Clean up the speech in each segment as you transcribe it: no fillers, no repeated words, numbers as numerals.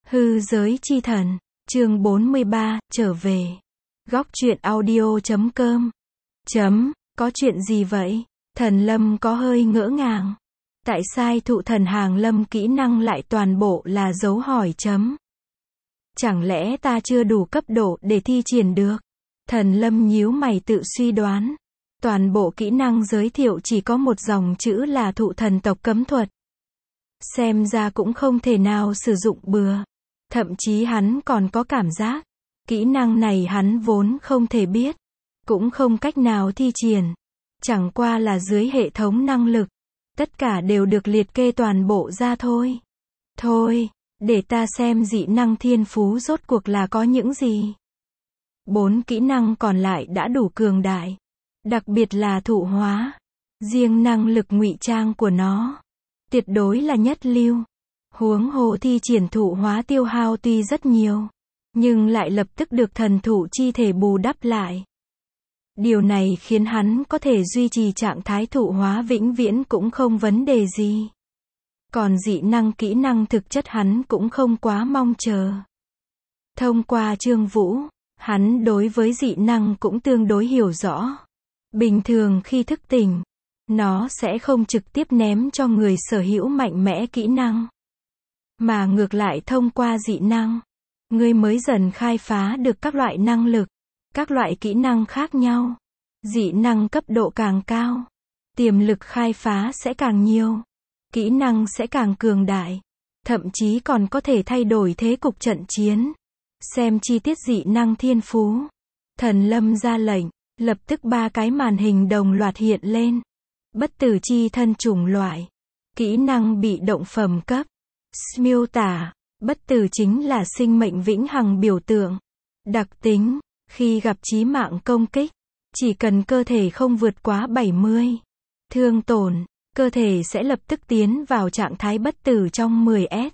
Hư giới chi thần, chương 43, trở về. Góc truyện audio.com. Có chuyện gì vậy? Thần Lâm có hơi ngỡ ngàng. Tại sao thụ thần hàng lâm kỹ năng lại toàn bộ là dấu hỏi chấm? Chẳng lẽ ta chưa đủ cấp độ để thi triển được? Thần Lâm nhíu mày tự suy đoán. Toàn bộ kỹ năng giới thiệu chỉ có một dòng chữ là thụ thần tộc cấm thuật. Xem ra cũng không thể nào sử dụng bừa. Thậm chí hắn còn có cảm giác, kỹ năng này hắn vốn không thể biết, cũng không cách nào thi triển. Chẳng qua là dưới hệ thống năng lực, tất cả đều được liệt kê toàn bộ ra thôi. Thôi, để ta xem dị năng thiên phú rốt cuộc là có những gì. 4 kỹ năng còn lại đã đủ cường đại. Đặc biệt là thụ hóa. Riêng năng lực ngụy trang của nó, tuyệt đối là nhất lưu. Huống hồ thi triển thụ hóa tiêu hao tuy rất nhiều, nhưng lại lập tức được thần thụ chi thể bù đắp lại. Điều này khiến hắn có thể duy trì trạng thái thụ hóa vĩnh viễn cũng không vấn đề gì. Còn dị năng kỹ năng thực chất hắn cũng không quá mong chờ. Thông qua Trương Vũ, hắn đối với dị năng cũng tương đối hiểu rõ. Bình thường khi thức tỉnh, nó sẽ không trực tiếp ném cho người sở hữu mạnh mẽ kỹ năng, mà ngược lại thông qua dị năng, ngươi mới dần khai phá được các loại năng lực, các loại kỹ năng khác nhau. Dị năng cấp độ càng cao, tiềm lực khai phá sẽ càng nhiều, kỹ năng sẽ càng cường đại, thậm chí còn có thể thay đổi thế cục trận chiến. Xem chi tiết dị năng thiên phú. Thần Lâm ra lệnh, lập tức 3 cái màn hình đồng loạt hiện lên. Bất tử chi thân chủng loại, kỹ năng bị động phẩm cấp. Miêu tả, bất tử chính là sinh mệnh vĩnh hằng biểu tượng. Đặc tính, khi gặp chí mạng công kích, chỉ cần cơ thể không vượt quá 70 thương tổn, cơ thể sẽ lập tức tiến vào trạng thái bất tử trong 10s.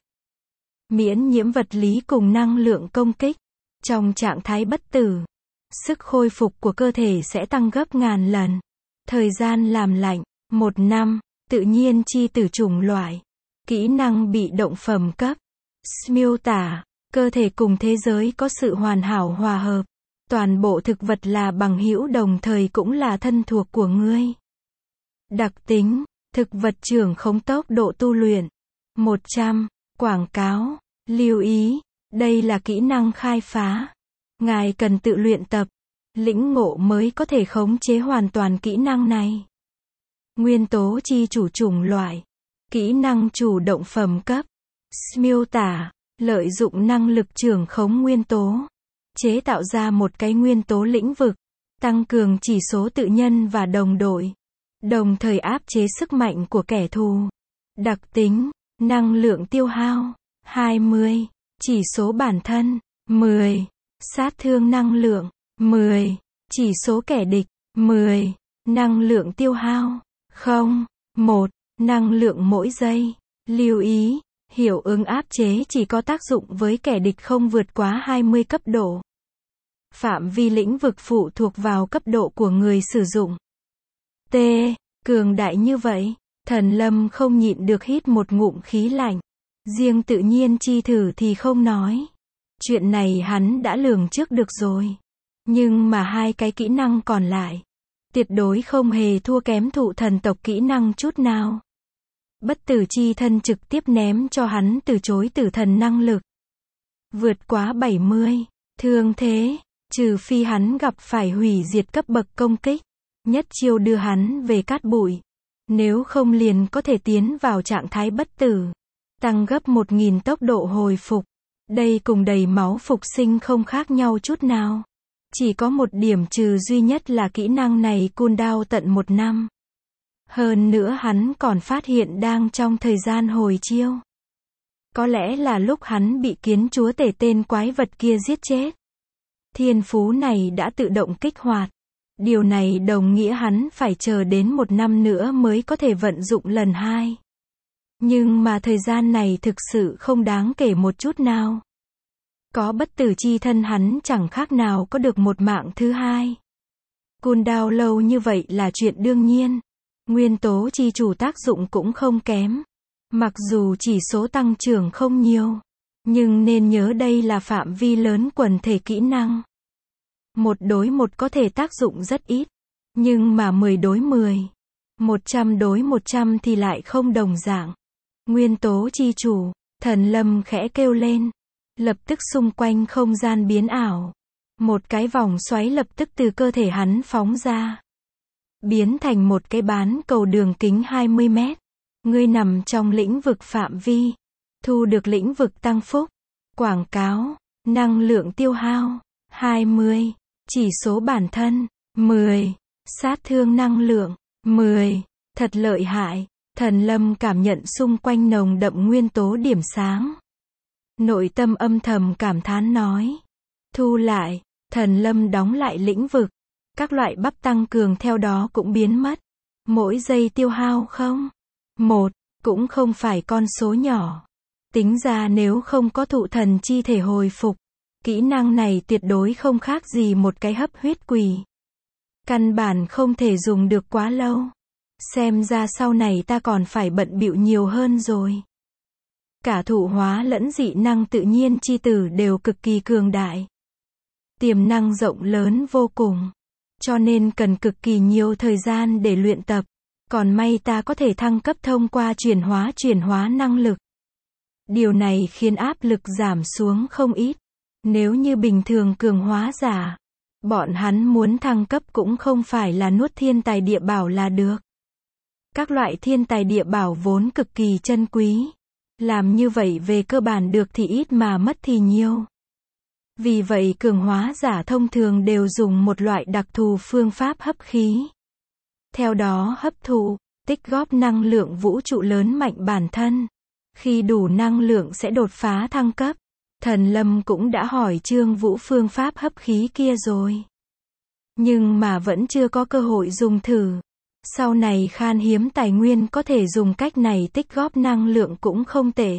Miễn nhiễm vật lý cùng năng lượng công kích. Trong trạng thái bất tử, sức khôi phục của cơ thể sẽ tăng gấp ngàn lần. Thời gian làm lạnh, 1 năm. Tự nhiên chi tử chủng loại, kỹ năng bị động phẩm cấp. Miêu tả, cơ thể cùng thế giới có sự hoàn hảo hòa hợp. Toàn bộ thực vật là bằng hữu đồng thời cũng là thân thuộc của ngươi. Đặc tính, thực vật trưởng khống tốc độ tu luyện. 100. Quảng cáo, lưu ý, đây là kỹ năng khai phá. Ngài cần tự luyện tập, lĩnh ngộ mới có thể khống chế hoàn toàn kỹ năng này. Nguyên tố chi chủ chủng loại, kỹ năng chủ động phẩm cấp. Miêu tả, lợi dụng năng lực trưởng khống nguyên tố, chế tạo ra một cái nguyên tố lĩnh vực, tăng cường chỉ số tự nhân và đồng đội, đồng thời áp chế sức mạnh của kẻ thù. Đặc tính, năng lượng tiêu hao, 20, chỉ số bản thân, 10, sát thương năng lượng, 10, chỉ số kẻ địch, 10, năng lượng tiêu hao, 0, 1, năng lượng mỗi giây. Lưu ý, hiệu ứng áp chế chỉ có tác dụng với kẻ địch không vượt quá 20 cấp độ. Phạm vi lĩnh vực phụ thuộc vào cấp độ của người sử dụng. T. Cường đại như vậy, Thần Lâm không nhịn được hít một ngụm khí lạnh. Riêng tự nhiên chi thử thì không nói. Chuyện này hắn đã lường trước được rồi. Nhưng mà 2 cái kỹ năng còn lại, tuyệt đối không hề thua kém thụ thần tộc kỹ năng chút nào. Bất tử chi thân trực tiếp ném cho hắn từ chối tử thần năng lực. Vượt quá 70, thương thế, trừ phi hắn gặp phải hủy diệt cấp bậc công kích, nhất chiêu đưa hắn về cát bụi. Nếu không liền có thể tiến vào trạng thái bất tử, tăng gấp 1000 tốc độ hồi phục. Đây cùng đầy máu phục sinh không khác nhau chút nào. Chỉ có một điểm trừ duy nhất là kỹ năng này cooldown tận 1 năm. Hơn nữa hắn còn phát hiện đang trong thời gian hồi chiêu. Có lẽ là lúc hắn bị kiến chúa tể tên quái vật kia giết chết. Thiên phú này đã tự động kích hoạt. Điều này đồng nghĩa hắn phải chờ đến 1 năm nữa mới có thể vận dụng lần 2. Nhưng mà thời gian này thực sự không đáng kể một chút nào. Có bất tử chi thân hắn chẳng khác nào có được một mạng thứ 2. Cooldown lâu như vậy là chuyện đương nhiên. Nguyên tố chi chủ tác dụng cũng không kém. Mặc dù chỉ số tăng trưởng không nhiều, Nhưng nên nhớ đây là phạm vi lớn quần thể kỹ năng. 1 đối 1 có thể tác dụng rất ít. Nhưng mà 10 đối 10, 100 đối 100 thì lại không đồng dạng. Nguyên tố chi chủ, Thần Lâm khẽ kêu lên. Lập tức xung quanh không gian biến ảo. Một cái vòng xoáy lập tức từ cơ thể hắn phóng ra. Biến thành một cái bán cầu đường kính 20 mét. Ngươi nằm trong lĩnh vực phạm vi. Thu được lĩnh vực tăng phúc. Quảng cáo. Năng lượng tiêu hao. 20. Chỉ số bản thân. 10. Sát thương năng lượng. 10. Thật lợi hại. Thần Lâm cảm nhận xung quanh nồng đậm nguyên tố điểm sáng. Nội tâm âm thầm cảm thán nói. Thu lại. Thần Lâm đóng lại lĩnh vực. Các loại bắp tăng cường theo đó cũng biến mất. Mỗi giây tiêu hao không? 1. Cũng không phải con số nhỏ. Tính ra nếu không có thụ thần chi thể hồi phục, kỹ năng này tuyệt đối không khác gì một cái hấp huyết quỷ. Căn bản không thể dùng được quá lâu. Xem ra sau này ta còn phải bận bịu nhiều hơn rồi. Cả thụ hóa lẫn dị năng tự nhiên chi tử đều cực kỳ cường đại. Tiềm năng rộng lớn vô cùng. Cho nên cần cực kỳ nhiều thời gian để luyện tập. Còn may ta có thể thăng cấp thông qua chuyển hóa năng lực. Điều này khiến áp lực giảm xuống không ít. Nếu như bình thường cường hóa giả, bọn hắn muốn thăng cấp cũng không phải là nuốt thiên tài địa bảo là được. Các loại thiên tài địa bảo vốn cực kỳ chân quý. Làm như vậy về cơ bản được thì ít mà mất thì nhiều. Vì vậy cường hóa giả thông thường đều dùng một loại đặc thù phương pháp hấp khí. Theo đó hấp thụ, tích góp năng lượng vũ trụ lớn mạnh bản thân. Khi đủ năng lượng sẽ đột phá thăng cấp. Thần Lâm cũng đã hỏi Trương Vũ phương pháp hấp khí kia rồi. Nhưng mà vẫn chưa có cơ hội dùng thử. Sau này khan hiếm tài nguyên có thể dùng cách này tích góp năng lượng cũng không tệ.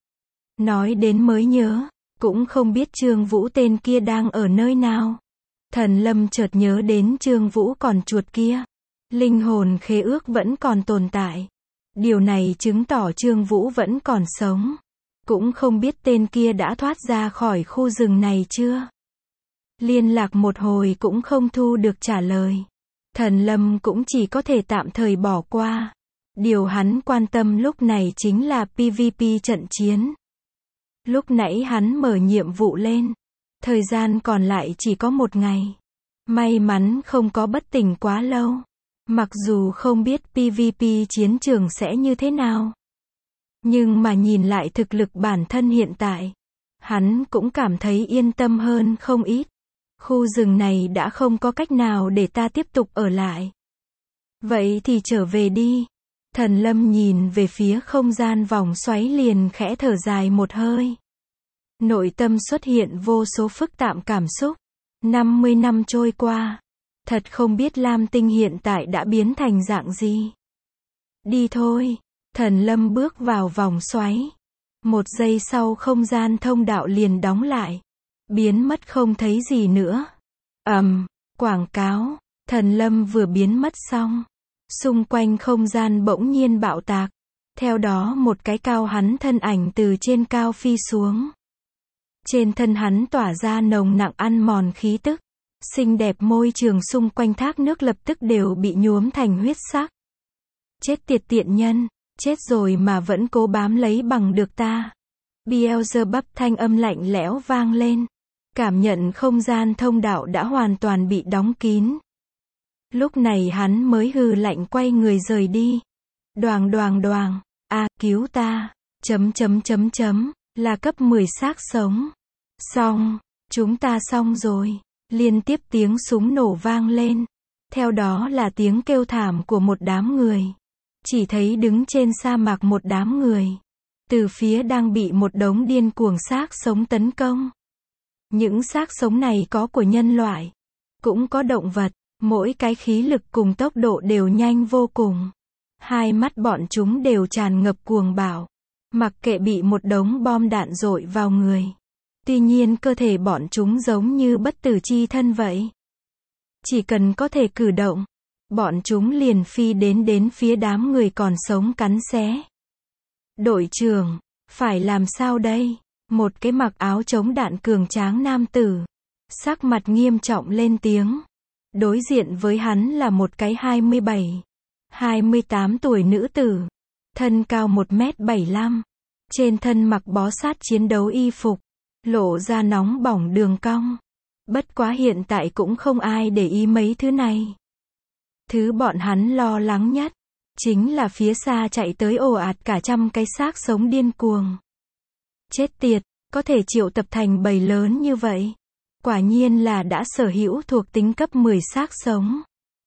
Nói đến mới nhớ, cũng không biết Trương Vũ tên kia đang ở nơi nào. Thần Lâm chợt nhớ đến Trương Vũ còn chuột kia. Linh hồn khế ước vẫn còn tồn tại. Điều này chứng tỏ Trương Vũ vẫn còn sống. Cũng không biết tên kia đã thoát ra khỏi khu rừng này chưa. Liên lạc một hồi cũng không thu được trả lời. Thần Lâm cũng chỉ có thể tạm thời bỏ qua. Điều hắn quan tâm lúc này chính là PVP trận chiến. Lúc nãy hắn mở nhiệm vụ lên. Thời gian còn lại chỉ có 1 ngày. May mắn không có bất tỉnh quá lâu. Mặc dù không biết PVP chiến trường sẽ như thế nào. Nhưng mà nhìn lại thực lực bản thân hiện tại. Hắn cũng cảm thấy yên tâm hơn không ít. Khu rừng này đã không có cách nào để ta tiếp tục ở lại. Vậy thì trở về đi. Thần Lâm nhìn về phía không gian vòng xoáy liền khẽ thở dài một hơi. Nội tâm xuất hiện vô số phức tạp cảm xúc. 50 năm trôi qua. Thật không biết Lam Tinh hiện tại đã biến thành dạng gì. Đi thôi. Thần Lâm bước vào vòng xoáy. 1 giây sau không gian thông đạo liền đóng lại. Biến mất không thấy gì nữa. Quảng cáo. Thần Lâm vừa biến mất xong. Xung quanh không gian bỗng nhiên bạo tạc. Theo đó một cái cao hắn thân ảnh từ trên cao phi xuống. Trên thân hắn tỏa ra nồng nặng ăn mòn khí tức. Xinh đẹp môi trường xung quanh thác nước lập tức đều bị nhuốm thành huyết sắc. Chết tiệt tiện nhân, chết rồi mà vẫn cố bám lấy bằng được ta. Beelzebub thanh âm lạnh lẽo vang lên. Cảm nhận không gian thông đạo đã hoàn toàn bị đóng kín. Lúc này hắn mới hừ lạnh quay người rời đi. Đoàng đoàng đoàng, cứu ta, là cấp 10 xác sống. Xong, chúng ta xong rồi. Liên tiếp tiếng súng nổ vang lên. Theo đó là tiếng kêu thảm của một đám người. Chỉ thấy đứng trên sa mạc một đám người. Từ phía đang bị một đống điên cuồng xác sống tấn công. Những xác sống này có của nhân loại, cũng có động vật, mỗi cái khí lực cùng tốc độ đều nhanh vô cùng. Hai mắt bọn chúng đều tràn ngập cuồng bạo, mặc kệ bị một đống bom đạn dội vào người. Tuy nhiên cơ thể bọn chúng giống như bất tử chi thân vậy. Chỉ cần có thể cử động, bọn chúng liền phi đến phía đám người còn sống cắn xé. Đội trưởng, phải làm sao đây? Một cái mặc áo chống đạn cường tráng nam tử. Sắc mặt nghiêm trọng lên tiếng. Đối diện với hắn là một cái 27, 28 tuổi nữ tử. Thân cao 1m75. Trên thân mặc bó sát chiến đấu y phục. Lộ ra nóng bỏng đường cong. Bất quá hiện tại cũng không ai để ý mấy thứ này. Thứ bọn hắn lo lắng nhất, chính là phía xa chạy tới ồ ạt cả trăm cái xác sống điên cuồng. Chết tiệt, có thể triệu tập thành bầy lớn như vậy. Quả nhiên là đã sở hữu thuộc tính cấp 10 xác sống.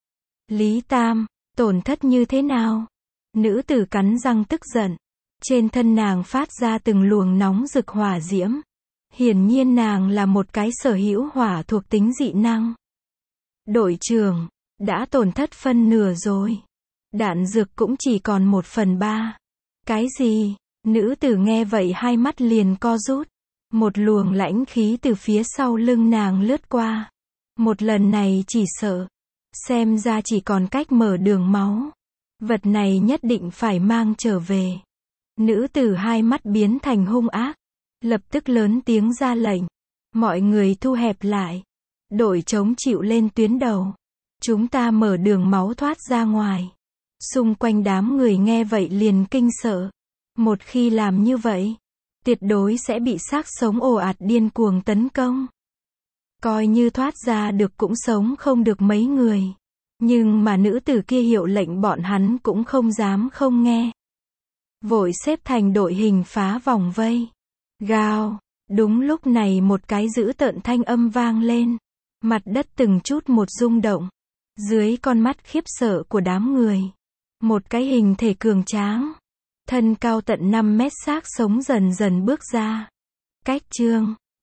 Lý Tam, tổn thất như thế nào? Nữ tử cắn răng tức giận. Trên thân nàng phát ra từng luồng nóng rực hỏa diễm. Hiển nhiên nàng là một cái sở hữu hỏa thuộc tính dị năng. Đội trưởng, đã tổn thất phân nửa rồi. Đạn dược cũng chỉ còn 1/3. Cái gì? Nữ tử nghe vậy hai mắt liền co rút. Một luồng lãnh khí từ phía sau lưng nàng lướt qua. Một lần này chỉ sợ. Xem ra chỉ còn cách mở đường máu. Vật này nhất định phải mang trở về. Nữ tử hai mắt biến thành hung ác. Lập tức lớn tiếng ra lệnh. Mọi người thu hẹp lại. Đội chống chịu lên tuyến đầu. Chúng ta mở đường máu thoát ra ngoài. Xung quanh đám người nghe vậy liền kinh sợ. Một khi làm như vậy, tuyệt đối sẽ bị xác sống ồ ạt điên cuồng tấn công. Coi như thoát ra được cũng sống không được mấy người. Nhưng mà nữ tử kia hiệu lệnh bọn hắn cũng không dám không nghe. Vội xếp thành đội hình phá vòng vây. Gào, đúng lúc này một cái dữ tợn thanh âm vang lên. Mặt đất từng chút một rung động. Dưới con mắt khiếp sợ của đám người. Một cái hình thể cường tráng. Thân cao tận 5 mét xác sống dần dần bước ra. Cách chương